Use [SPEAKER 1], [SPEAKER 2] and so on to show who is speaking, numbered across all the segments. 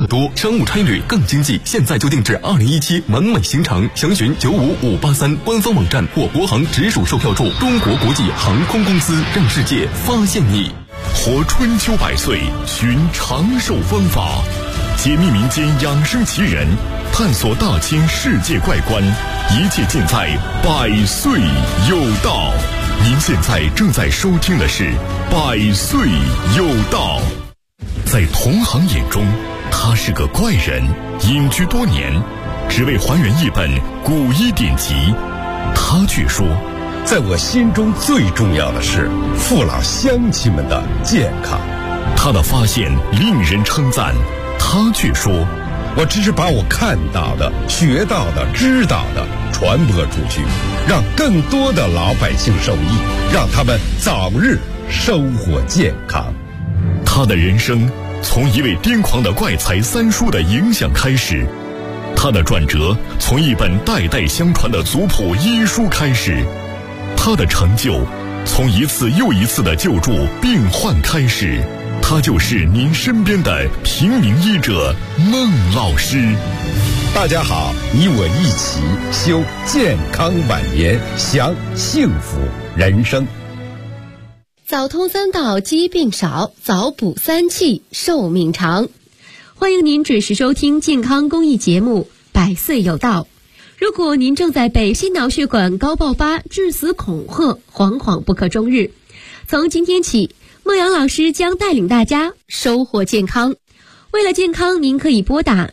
[SPEAKER 1] 多，商务差旅更经济。现在就定制2017完美行程，详询95583官方网站或国航直属售票处。中国国际航空公司，让世界发现你。
[SPEAKER 2] 活春秋百岁，寻长寿方法，解密民间养生奇人，探索大千世界怪观，一切尽在百岁有道。您现在正在收听的是百岁有道。在同行眼中，他是个怪人，隐居多年，只为还原一本古医典籍。他却说，
[SPEAKER 3] 在我心中最重要的是父老乡亲们的健康。
[SPEAKER 2] 他的发现令人称赞，他却说，
[SPEAKER 3] 我只是把我看到的、学到的、知道的传播出去，让更多的老百姓受益，让他们早日生活健康。
[SPEAKER 2] 他的人生从一位癫狂的怪才三叔的影响开始，他的转折从一本代代相传的族谱医书开始，他的成就从一次又一次的救助病患开始。他就是您身边的平民医者孟老师。
[SPEAKER 3] 大家好，你我一起修健康晚年，享幸福人生。
[SPEAKER 4] 早通三道，疾病少；早补三气，寿命长。欢迎您准时收听健康公益节目《百岁有道》。如果您正在被心脑血管高爆发、致死恐吓，惶惶不可终日，从今天起，孟阳老师将带领大家收获健康。为了健康，您可以拨打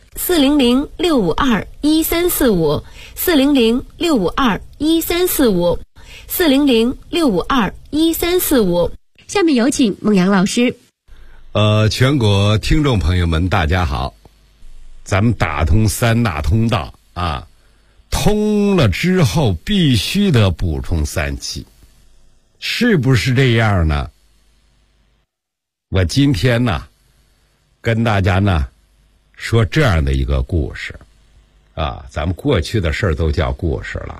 [SPEAKER 4] 400-652-1345 400-652-1345 400-652-1345。下面有请孟阳老师。
[SPEAKER 3] 全国听众朋友们，大家好。咱们打通三大通道啊，通了之后必须得补充三气，是不是这样呢？我今天呢，跟大家呢说这样的一个故事啊，咱们过去的事儿都叫故事了。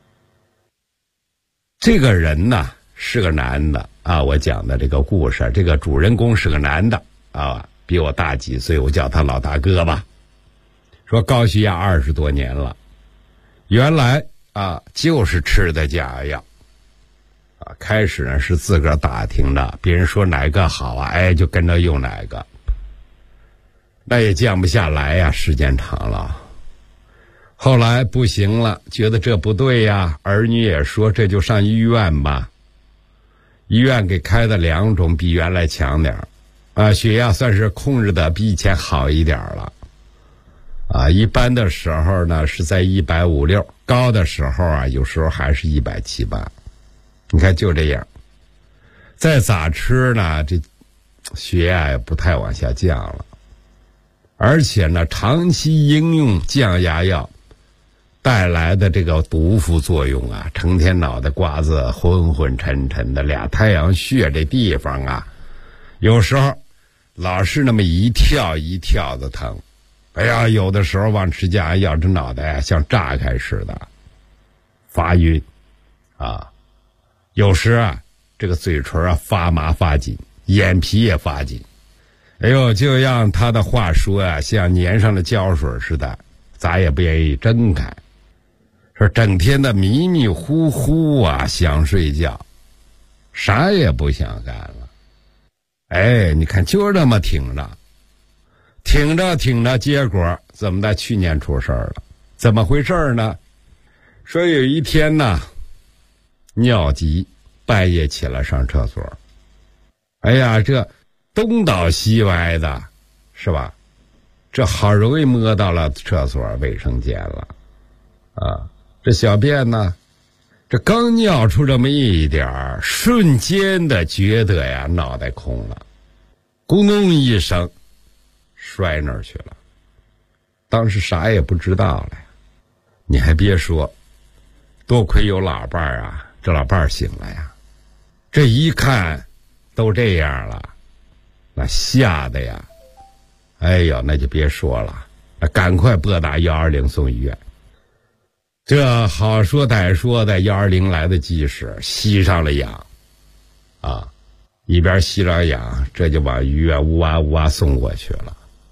[SPEAKER 3] 这个人呢是个男的啊，我讲的这个故事，这个主人公是个男的啊，比我大几岁，我叫他老大哥吧。说高血压20多年了，原来啊就是吃的假药啊，开始呢是自个儿打听的，别人说哪个好啊，哎就跟着用哪个，那也降不下来呀，时间长了。后来不行了，觉得这不对呀，儿女也说这就上医院吧。医院给开的2种，比原来强点啊，血压算是控制的比以前好一点了啊。一般的时候呢是在150-160，高的时候啊有时候还是170-180。你看就这样，再咋吃呢，这血压也不太往下降了。而且呢，长期应用降压药带来的这个毒副作用啊，成天脑袋瓜子昏昏沉沉的，俩太阳穴这地方啊，有时候老是那么一跳一跳的疼。哎呀，有的时候忘吃降压药，这脑袋啊像炸开似的，发晕啊。有时啊，这个嘴唇啊发麻发紧，眼皮也发紧。哎呦，就让他的话说啊，像粘上了胶水似的，咋也不愿意睁开。说整天的迷迷糊糊啊，想睡觉，啥也不想干了。哎，你看就这么挺着，挺着挺着，结果怎么的？去年出事儿了。怎么回事呢？说有一天呢，尿急，半夜起来上厕所。哎呀，这东倒西歪的，是吧？这好容易摸到了厕所卫生间了啊！这小便呢，这刚尿出这么一点儿，瞬间的觉得呀脑袋空了，咕咚一声摔那儿去了。当时啥也不知道了呀。你还别说，多亏有老伴儿啊，这老伴儿醒了呀，这一看都这样了，那吓得呀，哎呦，那就别说了，那赶快拨打120送医院。这好说歹说的，120来得及时，吸上了氧啊，一边吸上氧，这就往医院呜哇呜哇送过去了。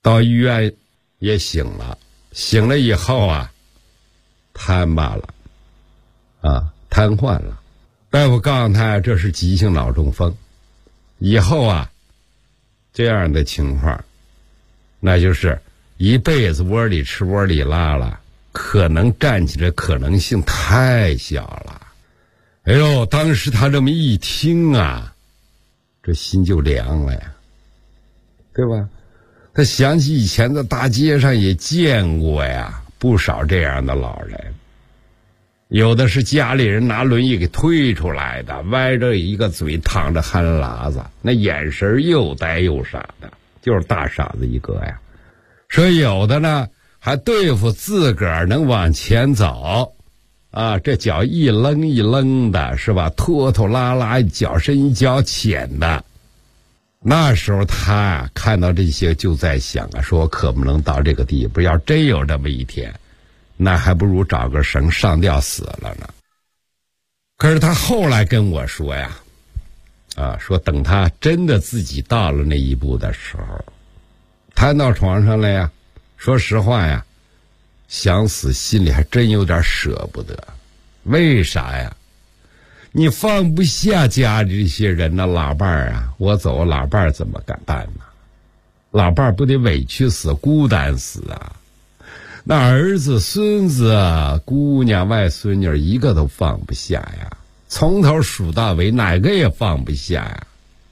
[SPEAKER 3] 到医院也醒了，醒了以后啊，瘫巴了，瘫痪了。大夫告诉他这是急性脑中风，以后啊，这样的情况，那就是一辈子窝里吃窝里拉了，可能站起来可能性太小了。哎呦，当时他这么一听啊，这心就凉了呀，对吧？他想起以前在大街上也见过呀，不少这样的老人，有的是家里人拿轮椅给推出来的，歪着一个嘴淌着汗喇子，那眼神又呆又傻的，就是大傻子一个呀。说有的呢还对付自个儿能往前走啊，这脚一扔一扔的，是吧？拖拖拉拉，脚深一脚浅的。那时候他啊看到这些就在想啊，说我可不能到这个地步，要真有这么一天，那还不如找个绳上吊死了呢。可是他后来跟我说呀，说等他真的自己到了那一步的时候，瘫到床上了呀，说实话呀，想死心里还真有点舍不得。为啥呀？你放不下家里这些人呢，老伴儿啊，我走老伴儿怎么敢办呢？老伴儿不得委屈死孤单死啊。那儿子孙子姑娘外孙女一个都放不下呀，从头数到尾哪个也放不下呀。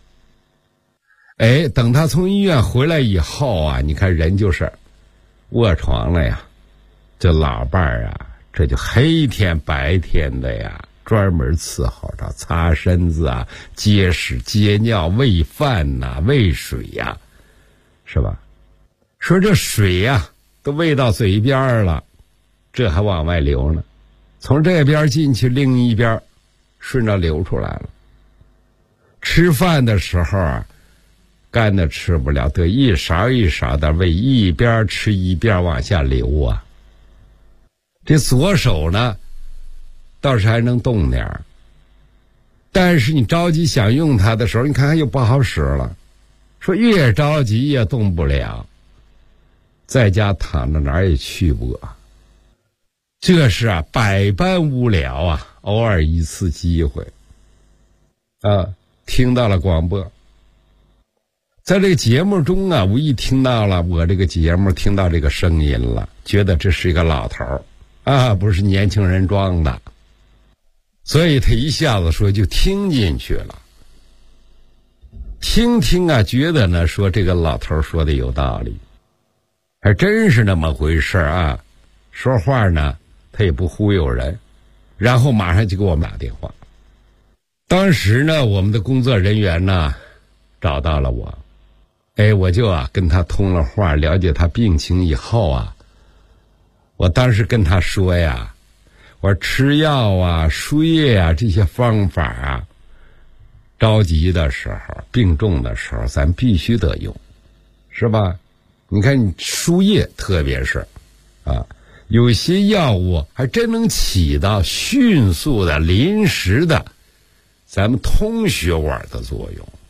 [SPEAKER 3] 哎，等他从医院回来以后啊，你看人就是卧床了呀，这老伴儿啊，这就黑天白天的呀，专门伺候着，擦身子啊，接屎接尿，喂饭呐，喂水呀，是吧？说这水呀都喂到嘴边了，这还往外流呢，从这边进去，另一边顺着流出来了。吃饭的时候啊，干的吃不了，得一勺一勺的喂，一边吃一边往下流啊。这左手呢倒是还能动点儿，但是你着急想用它的时候，你看又不好使了，说越着急也动不了，在家躺着哪儿也去不了。这是啊百般无聊啊，偶尔一次机会听到了广播，在这个节目中啊，无意听到了我这个节目，听到这个声音了，觉得这是一个老头儿不是年轻人装的，所以他一下子说就听进去了。听啊，觉得呢说这个老头说的有道理，还真是那么回事啊。说话呢他也不忽悠人，然后马上就给我们打电话。当时呢我们的工作人员呢找到了我，我就跟他通了话，了解他病情以后啊，我当时跟他说呀，我说吃药啊输液啊这些方法啊，着急的时候病重的时候咱必须得用，是吧？你看你输液特别是有些药物还真能起到迅速的临时的咱们通血管的作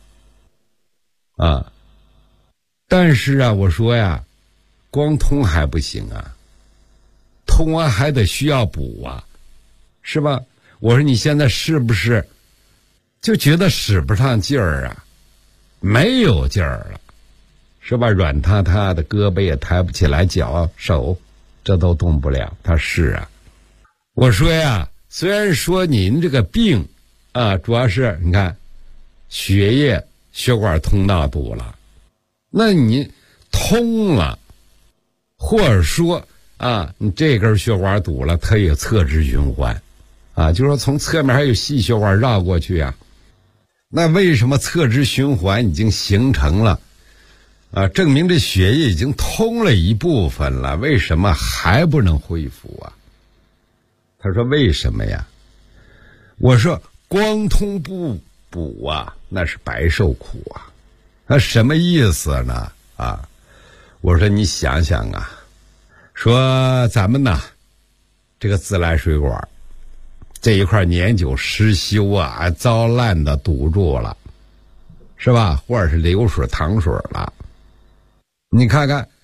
[SPEAKER 3] 用但是啊我说呀，光通还不行啊，通完还得需要补啊，是吧？我说你现在是不是就觉得使不上劲儿啊，没有劲儿了，是吧？软塌塌的，胳膊也抬不起来，脚手这都动不了。他是啊，我说呀，虽然说您这个病主要是你看血液血管通道堵了，那你通了，或者说你这根血管堵了，它也侧支循环就是说从侧面还有细血管绕过去啊。那为什么侧支循环已经形成了证明这血液已经通了一部分了，为什么还不能恢复啊？他说为什么呀？我说光通不补那是白受苦啊。那什么意思呢？我说你想想说咱们呢这个自来水管这一块年久失修糟烂的堵住了，是吧？或者是流水淌水了，你看看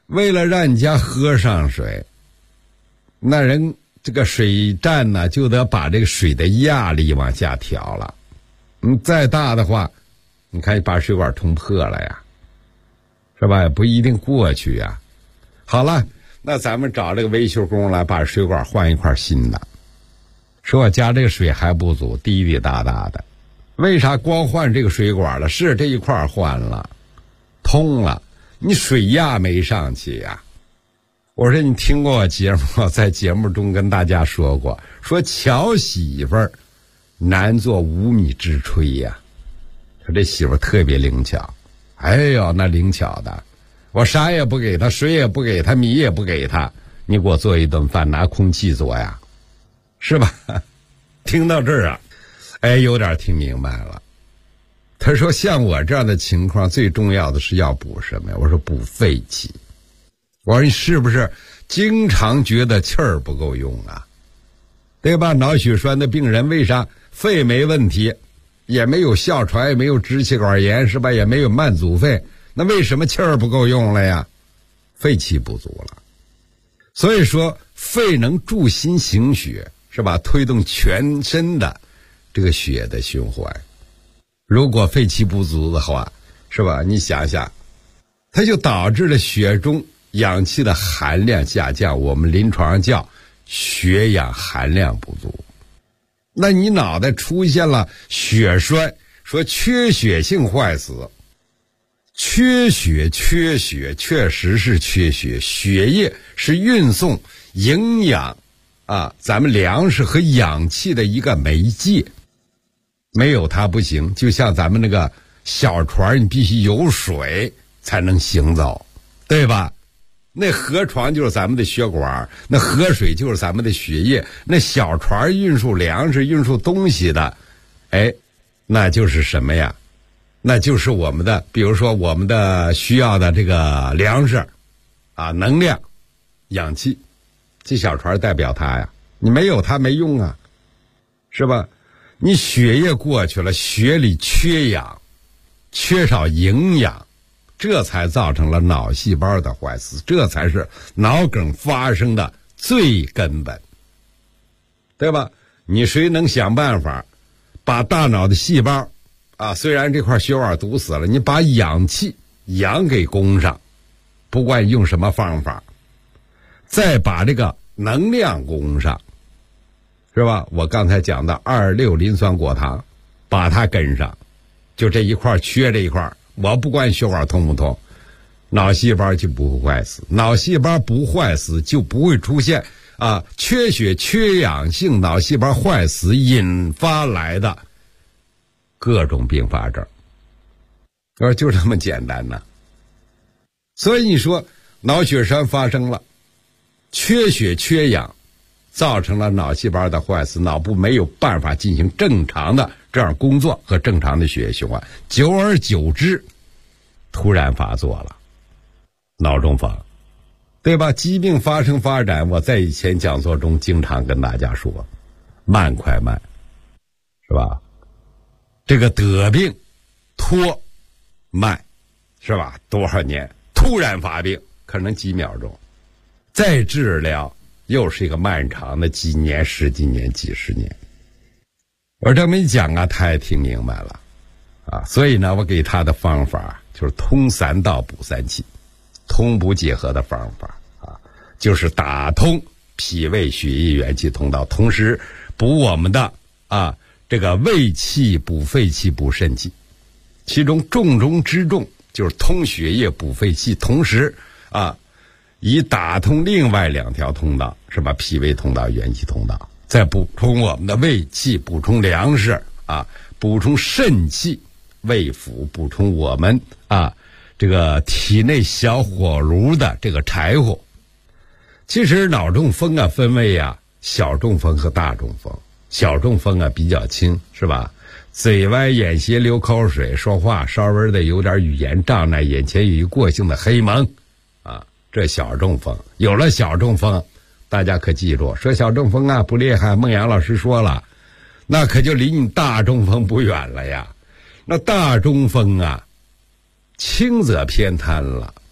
[SPEAKER 3] 为了让你家喝上水，那人这个水站呢就得把这个水的压力往下调了。再大的话，你看把水管冲破了呀，是吧？也不一定过去呀。好了，那咱们找这个维修工来把水管换一块新的。说我家这个水还不足，滴滴答答的。为啥光换这个水管了？是这一块换了，通了，你水压没上去呀。我说你听过我节目，在节目中跟大家说过，说巧媳妇儿难做无米之炊呀。说这媳妇儿特别灵巧，哎呦那灵巧的，我啥也不给他，水也不给他，米也不给他，你给我做一顿饭拿空气做呀，是吧？听到这儿啊，哎，有点听明白了。他说像我这样的情况，最重要的是要补什么呀？我说补肺气。我说你是不是经常觉得气儿不够用啊？对吧？脑血栓的病人为啥肺没问题，也没有哮喘，也没有支气管炎，是吧？也没有慢阻肺，那为什么气儿不够用了呀？肺气不足了。所以说肺能助心行血，是吧？推动全身的这个血的循环。如果肺气不足的话，是吧？你想想，它就导致了血中氧气的含量下降，我们临床上叫血氧含量不足。那你脑袋出现了血栓，说缺血性坏死，缺血确实是缺血，血液是运送营养咱们粮食和氧气的一个媒介，没有它不行。就像咱们那个小船，你必须有水才能行走，对吧？那河床就是咱们的血管，那河水就是咱们的血液，那小船运输粮食运输东西的，那就是什么呀？那就是我们的，比如说我们的需要的这个粮食能量、氧气，这小船代表它呀，你没有它没用啊，是吧？你血液过去了，血里缺氧，缺少营养，这才造成了脑细胞的坏死，这才是脑梗发生的最根本，对吧？你谁能想办法把大脑的细胞虽然这块血管堵死了，你把氧给供上，不管用什么方法，再把这个能量供上，是吧？我刚才讲的2,6磷酸果糖，把它跟上，就这一块缺这一块，我不管血管通不通，脑细胞就不会坏死，脑细胞不坏死就不会出现缺血缺氧性脑细胞坏死引发来的各种并发症。我说就这么简单呢。所以你说脑血栓发生了，缺血缺氧造成了脑细胞的坏死，脑部没有办法进行正常的这样工作和正常的血液循环，久而久之突然发作了脑中风，对吧？疾病发生发展，我在以前讲座中经常跟大家说，慢快慢，是吧？这个得病拖慢，是吧？多少年突然发病，可能几秒钟，再治疗又是一个漫长的几年、十几年、几十年。我这么一讲他也听明白了所以呢，我给他的方法就是通3道补3气，通补结合的方法就是打通脾胃血液元气通道，同时补我们的这个胃气、补肺气、补肾气，其中重中之重就是通血液、补肺气，同时以打通另外2条通道，是吧？脾胃通道、元气通道，再补充我们的胃气，补充粮食补充肾气，胃腑补充我们这个体内小火炉的这个柴火。其实脑中风分为小中风和大中风。小中风比较轻，是吧？嘴歪眼斜流口水，说话稍微的有点语言障碍，眼前有一过性的黑蒙这小中风。有了小中风，大家可记住，说小中风不厉害，孟阳老师说了，那可就离你大中风不远了呀。那大中风轻则偏瘫了，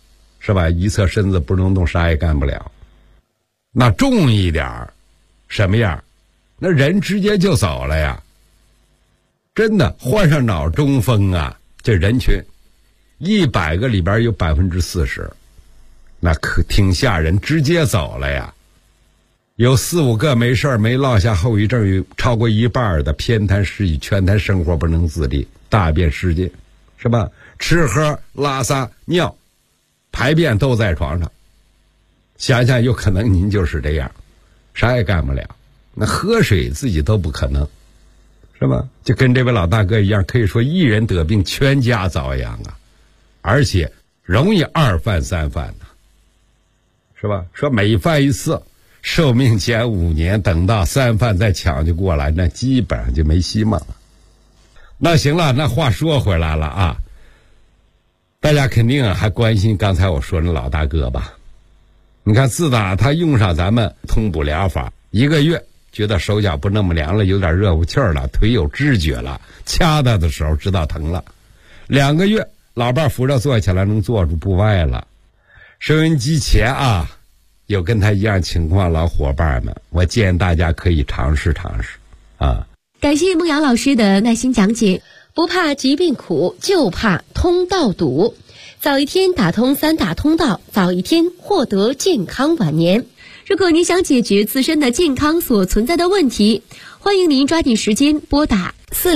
[SPEAKER 3] 是吧？一侧身子不能动，啥也干不了。那重一点什么样？那人直接就走了呀。真的，患上脑中风啊，这人群100个里边有40%，那可挺吓人，直接走了呀。有4、5个没事没落下后遗症，有超过1半的偏瘫失忆，全瘫生活不能自理，大便失禁，是吧？吃喝拉撒尿排便都在床上。想想有可能您就是这样，啥也干不了，那喝水自己都不可能，是吧？就跟这位老大哥一样，可以说一人得病全家遭殃啊，而且容易2犯3犯的，是吧？说每犯一次寿命减5年，等到3犯再抢救过来，那基本上就没希望了。那行了，那话说回来了啊，大家肯定还关心刚才我说那老大哥吧？你看，自打他用上咱们通补疗法1个月，觉得手脚不那么凉了，有点热乎气儿了，腿有知觉了，掐他的时候知道疼了。2个月，老伴扶着坐起来，能坐住不歪了。收音机前啊，有跟他一样情况老伙伴们，我建议大家可以尝试尝试啊。
[SPEAKER 4] 感谢孟瑶老师的耐心讲解。不怕疾病苦，就怕通道堵。早一天打通3大通道，早一天获得健康晚年。如果您想解决自身的健康所存在的问题，欢迎您抓紧时间拨打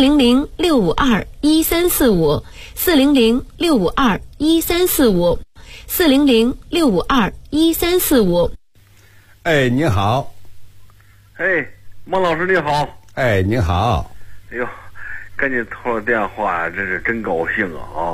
[SPEAKER 4] 400-652-1345 400-652-1345 400-652-1345。
[SPEAKER 3] 哎，你好。
[SPEAKER 5] 哎，孟老师你好。
[SPEAKER 3] 哎，你好。
[SPEAKER 5] 哎呦，跟你通了电话，这是真高兴啊！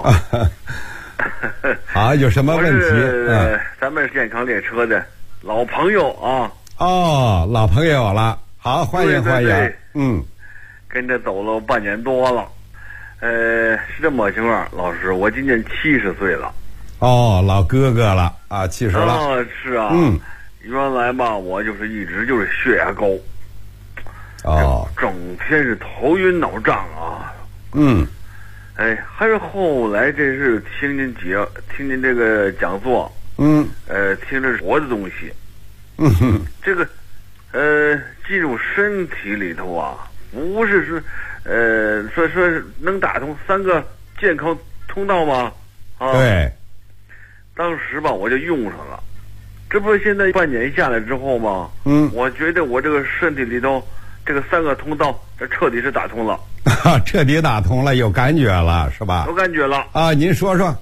[SPEAKER 3] 好，有什么问题？
[SPEAKER 5] 咱们健康列车的老朋友啊。
[SPEAKER 3] 哦，老朋友了，好，欢迎欢迎。
[SPEAKER 5] 对，
[SPEAKER 3] 跟
[SPEAKER 5] 着走了半年多了。是这么情况，老师，我今年70岁了。
[SPEAKER 3] 哦，老哥哥了啊，70了。
[SPEAKER 5] 哦，是啊。原来吧，我就是一直就是血压高。
[SPEAKER 3] 哦，
[SPEAKER 5] 整天是头晕脑胀啊。还是后来这是听您这个讲座，听着活的东西，这个进入身体里头啊，不是说能打通3个健康通道吗？啊，
[SPEAKER 3] 对，
[SPEAKER 5] 当时吧我就用上了，这不是现在半年下来之后吗？我觉得我这个身体里头这个3个通道，这彻底是打通了。
[SPEAKER 3] 彻底打通了，有感觉了是吧？
[SPEAKER 5] 有感觉了
[SPEAKER 3] 啊！您说说。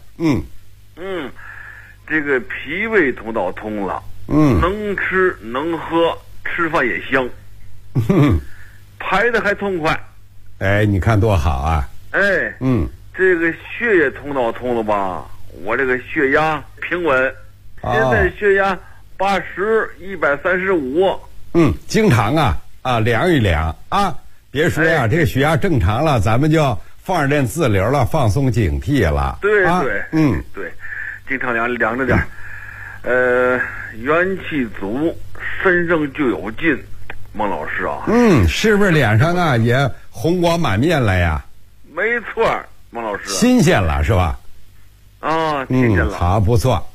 [SPEAKER 5] 这个脾胃通道通了，能吃能喝，吃饭也香，排的还痛快。
[SPEAKER 3] 哎，你看多好啊！
[SPEAKER 5] 哎，这个血液通道通了吧？我这个血压平稳，现在血压80/135。
[SPEAKER 3] 经常量一量啊。别说呀，这个血压正常了，咱们就放任自流了，放松警惕了。
[SPEAKER 5] 对，对，经常量着点。元气足，身上就有劲。孟老师啊，
[SPEAKER 3] 是不是脸上也红光满面了呀？
[SPEAKER 5] 没错，孟老师。
[SPEAKER 3] 新鲜了是吧？
[SPEAKER 5] 啊，新鲜了。
[SPEAKER 3] 好，不错。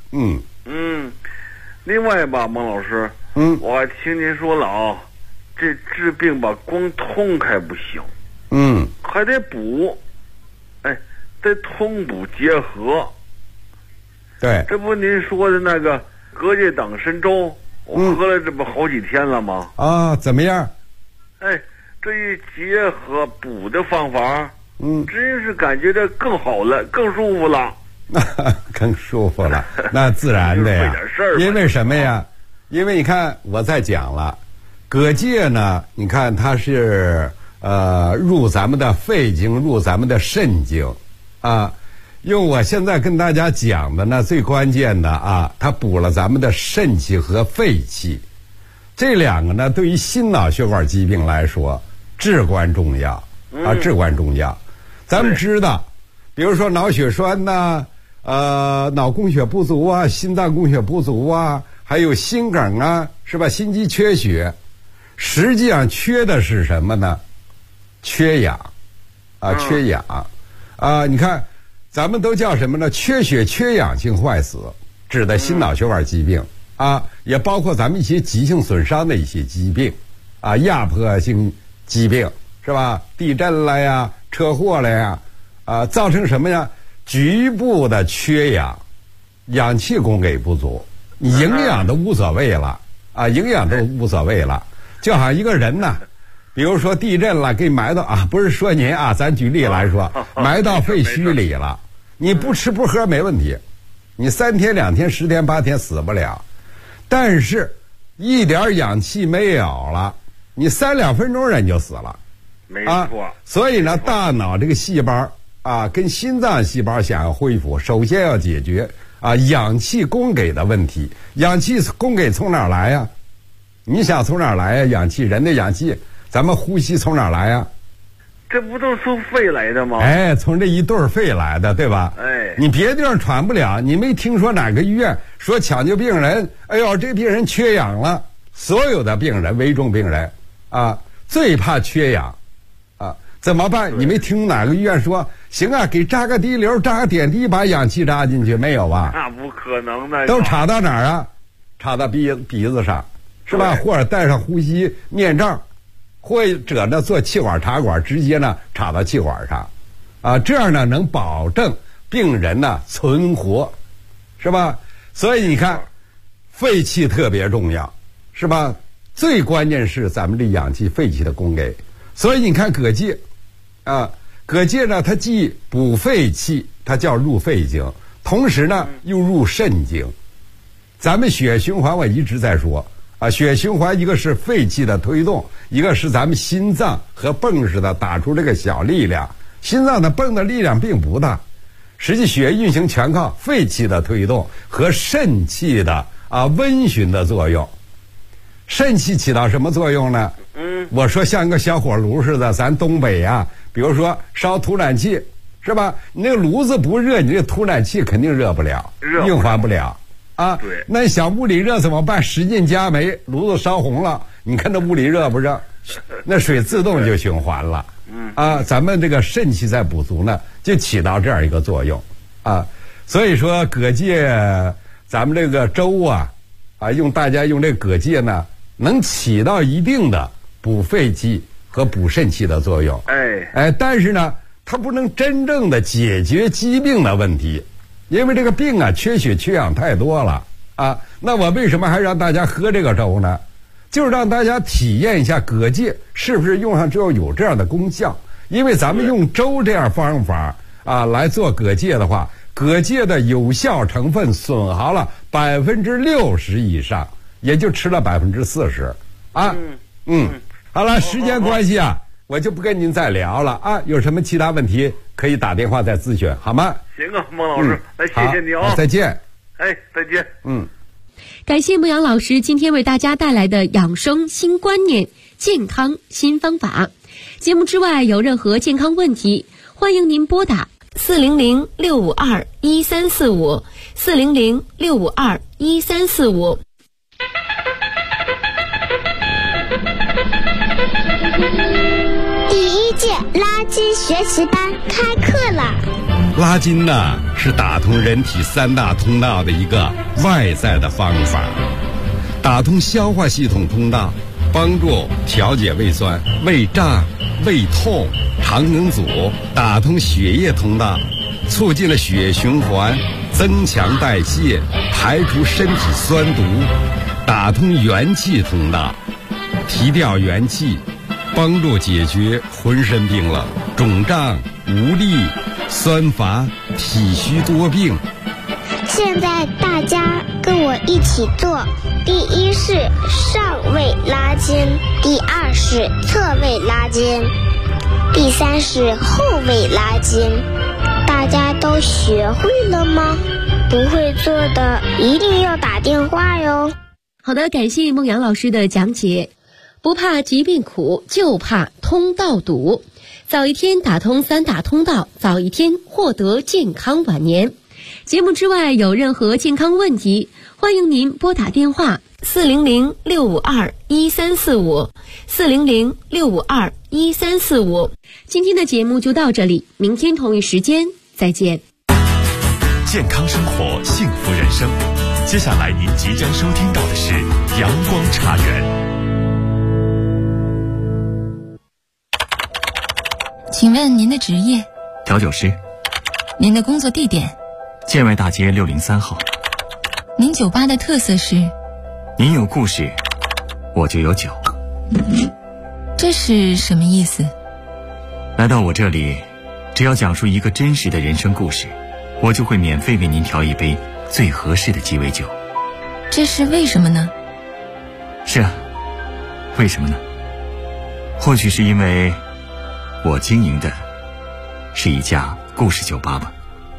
[SPEAKER 5] 另外吧，孟老师，我听您说了啊。这治病吧，光通开不行，还得补，得通补结合。
[SPEAKER 3] 对，
[SPEAKER 5] 这不您说的那个隔夜党参粥，我喝了这不好几天了吗？
[SPEAKER 3] 啊，怎么样？
[SPEAKER 5] 这一结合补的方法，真是感觉这更好了，更舒服了。
[SPEAKER 3] 更舒服了，那自然的呀。因为什么呀？因为你看我在讲了。蛤蚧呢？你看它是入咱们的肺经，入咱们的肾经，用我现在跟大家讲的呢，最关键的它补了咱们的肾气和肺气，这2个呢，对于心脑血管疾病来说至关重要至关重要。咱们知道，比如说脑血栓呐，脑供血不足啊，心脏供血不足啊，还有心梗啊，是吧？心肌缺血。实际上缺的是什么呢？缺氧缺氧你看咱们都叫什么呢？缺血缺氧性坏死， 指的心脑血管疾病啊，也包括咱们一些急性损伤的一些疾病啊，压迫性疾病是吧？地震了呀，车祸了呀，啊，造成什么呀？局部的缺氧，氧气供给不足，你营养都无所谓了啊，营养都无所谓了。就好像一个人呢，比如说地震了，给埋到啊，不是说您啊，咱举例来说，埋到废墟里了，你不吃不喝没问题，你3天2天10天8天死不了，但是一点氧气没有了，你3-2分钟人就死了，
[SPEAKER 5] 没错。
[SPEAKER 3] 所以呢，大脑这个细胞啊，跟心脏细胞想要恢复，首先要解决啊氧气供给的问题。氧气供给从哪儿来呀？你想从哪儿来呀？氧气，人的氧气，咱们呼吸从哪儿来呀？
[SPEAKER 5] 这不都是从肺来的吗？
[SPEAKER 3] 哎，从这一对肺来的，对吧？
[SPEAKER 5] 哎，
[SPEAKER 3] 你别地方喘不了，你没听说哪个医院说抢救病人，哎呦，这病人缺氧了。所有的病人，危重病人啊，最怕缺氧啊，怎么办？你没听哪个医院说行啊，给扎个滴流，扎个点滴，把氧气扎进去，没有吧？
[SPEAKER 5] 那不可能的。
[SPEAKER 3] 都插到哪儿啊？插到鼻子上，是吧？或者戴上呼吸面罩。或者呢，做气管插管，直接呢插到气管上，啊，这样呢能保证病人呢存活，是吧？所以你看，肺气特别重要，是吧？最关键是咱们这氧气、肺气的供给。所以你看蛤蚧，啊，蛤蚧呢它既补肺气，它叫入肺经，同时呢又入肾经。咱们血液循环我一直在说。啊，血液循环一个是肺气的推动，一个是咱们心脏和泵似的打出这个小力量。心脏的泵的力量并不大，实际血液运行全靠肺气的推动和肾气的温煦的作用。肾气起到什么作用呢？我说像一个小火炉似的，咱东北啊，比如说烧土壤气，是吧？你那个炉子不热，你这土壤气肯定热不了，运环不了。啊，对，那想屋里热怎么办？使劲加煤，炉子烧红了，你看这屋里热不热？那水自动就循环了。啊，咱们这个肾气在补足呢，就起到这样一个作用。啊，所以说蛤蚧，咱们这个粥啊，大家用这个蛤蚧呢，能起到一定的补肺气和补肾气的作用。但是呢，它不能真正的解决疾病的问题。因为这个病啊，缺血缺氧太多了啊。那我为什么还让大家喝这个粥呢？就是让大家体验一下蛤蚧是不是用上之后有这样的功效。因为咱们用粥这样方法啊来做蛤蚧的话，蛤蚧的有效成分损耗了60%以上，也就吃了40%啊。好了，时间关系啊，我就不跟您再聊了啊。有什么其他问题可以打电话再咨询，好吗？
[SPEAKER 5] 行啊，孟老师，来，谢谢你啊，
[SPEAKER 3] 再见。
[SPEAKER 5] 再见。
[SPEAKER 4] 感谢牧羊老师今天为大家带来的养生新观念、健康新方法。节目之外有任何健康问题，欢迎您拨打400-652-1345 400-652-1345。
[SPEAKER 6] 第1届拉筋学习班开课了。
[SPEAKER 3] 拉筋呢是打通人体3大通道的一个外在的方法，打通消化系统通道，帮助调节胃酸、胃胀、胃痛、肠梗阻；打通血液通道，促进了血液循环，增强代谢，排除身体酸毒；打通元气通道，提调元气，帮助解决浑身冰冷、肿胀、无力、酸乏、体虚多病。
[SPEAKER 6] 现在大家跟我一起做：第1是上位拉筋，第2是侧位拉筋，第3是后位拉筋。大家都学会了吗？不会做的一定要打电话哟。
[SPEAKER 4] 好的，感谢孟阳老师的讲解。不怕疾病苦，就怕通道堵。早一天打通3大通道，早一天获得健康晚年。节目之外有任何健康问题，欢迎您拨打电话400-652-1345 400-652-1345。今天的节目就到这里，明天同一时间再见。
[SPEAKER 2] 健康生活，幸福人生。接下来您即将收听到的是阳光茶园。
[SPEAKER 7] 请问您的职业？
[SPEAKER 8] 调酒师。
[SPEAKER 7] 您的工作地点？
[SPEAKER 8] 建外大街603号。
[SPEAKER 7] 您酒吧的特色是？
[SPEAKER 8] 您有故事，我就有酒。
[SPEAKER 7] 这是什么意思？
[SPEAKER 8] 来到我这里，只要讲述一个真实的人生故事，我就会免费为您调一杯最合适的鸡尾酒。
[SPEAKER 7] 这是为什么呢？
[SPEAKER 8] 是啊，为什么呢？或许是因为我经营的是一家故事酒吧吧。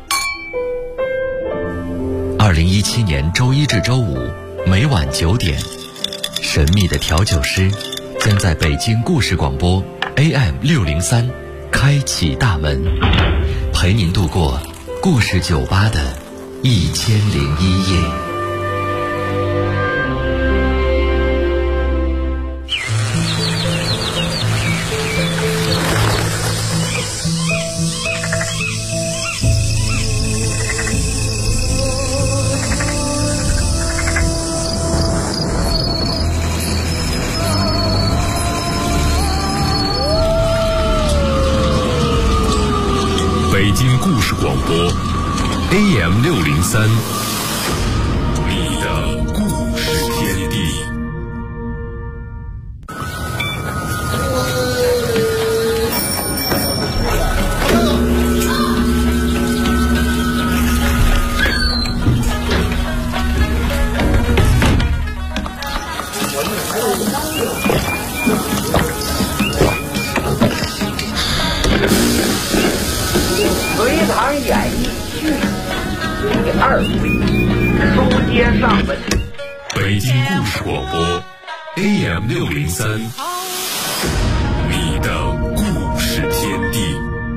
[SPEAKER 1] 2017年周一至周五每晚9点，神秘的调酒师将在北京故事广播 AM603开启大门，陪您度过故事酒吧的1001夜。
[SPEAKER 2] 北京故事广播 AM603，你的故事天地。
[SPEAKER 9] 隋唐演义第2回，书接上文。
[SPEAKER 2] 北京故事广播 AM603，你的故事天地。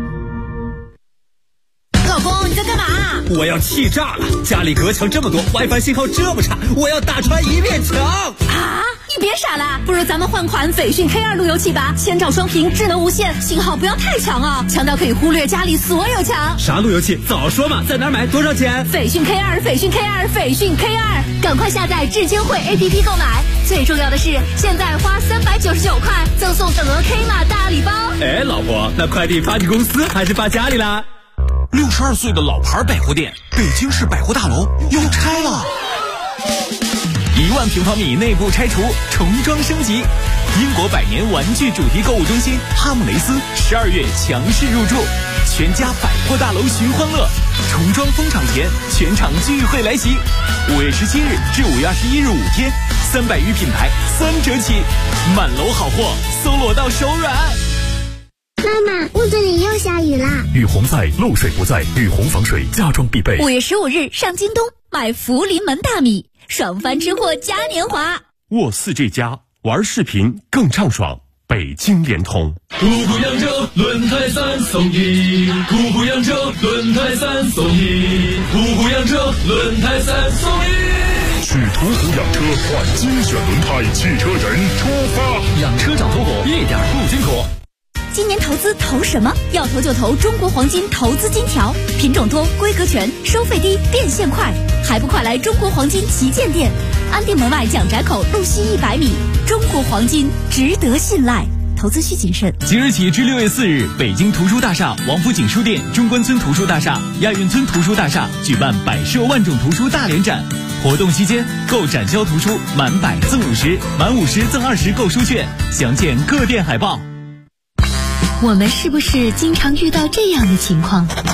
[SPEAKER 10] 老公，你在干嘛？
[SPEAKER 11] 我要气炸了！家里隔墙这么多 ，WiFi 信号这么差，我要打穿一面墙！
[SPEAKER 10] 啊！你别傻了，不如咱们换款斐讯 K2 路由器吧，千兆双屏，智能无线，信号不要太强啊，强到可以忽略家里所有墙。
[SPEAKER 11] 啥路由器？早说嘛！在哪儿买？多少钱？
[SPEAKER 10] 斐讯 K2，斐讯 K2，斐讯 K2，赶快下载智监会 APP 购买。最重要的是，现在花399块赠送等额 K 码大礼包。
[SPEAKER 11] 哎，老婆，那快递发你公司还是发家里啦
[SPEAKER 12] ？62岁的老牌百货店，北京市百货大楼要拆了。
[SPEAKER 13] 1万平方米内部拆除，重装升级。英国百年玩具主题购物中心哈姆雷斯12月强势入驻，全家百货大楼寻欢乐。重装封场前，全场聚会来袭。5月17日至5月21日5天，300余品牌3折起，满楼好货，搜罗到手软。
[SPEAKER 6] 妈妈，屋子里又下雨啦！
[SPEAKER 2] 雨洪在，漏水不在，雨洪防水家装必备。
[SPEAKER 10] 5月15日上京东买福临门大米，爽翻吃货嘉年华。
[SPEAKER 2] 沃4G+玩视频更畅爽，北京联通。
[SPEAKER 14] 虎虎扬州轮胎3送1，虎虎扬州轮胎3送1，虎虎扬州轮胎3送1。
[SPEAKER 2] 去途虎养车换精选轮胎，汽车人出发。
[SPEAKER 11] 养车找途虎，一点不辛苦。
[SPEAKER 10] 今年投资投什么？要投就投中国黄金投资金条，品种多，规格全，收费低，变现快，还不快来中国黄金旗舰店，安定门外蒋宅口路西100米。中国黄金值得信赖，投资需谨慎。
[SPEAKER 13] 即日起至6月4日，北京图书大厦、王府井书店、中关村图书大厦、亚运村图书大厦举办百兽万种图书大联展。活动期间，购展销图书满100赠50，满50赠20购书券，详见各店海报。
[SPEAKER 4] 我们是不是经常遇到这样的情况？
[SPEAKER 15] 儿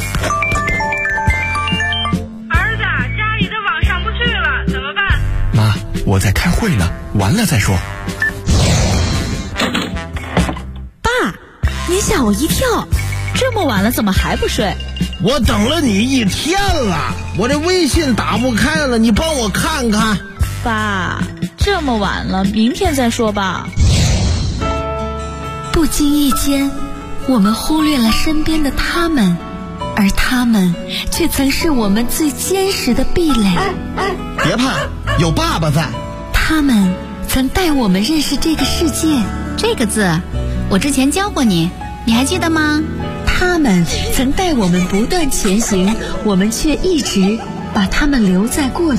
[SPEAKER 15] 子，家里的网上不去了，怎么办？
[SPEAKER 12] 妈，我在开会呢，完了再说。
[SPEAKER 16] 爸，你吓我一跳，这么晚了怎么还不睡？
[SPEAKER 17] 我等了你1天了，我这微信打不开了，你帮我看看。
[SPEAKER 16] 爸，这么晚了，明天再说吧。
[SPEAKER 4] 不经意间，我们忽略了身边的他们，而他们却曾是我们最坚实的壁垒。
[SPEAKER 17] 别怕，有爸爸在。
[SPEAKER 4] 他们曾带我们认识这个世界。
[SPEAKER 18] 这个字，我之前教过你，你还记得吗？ 他们曾带我们不断前行，我们却一直把他们留在过去。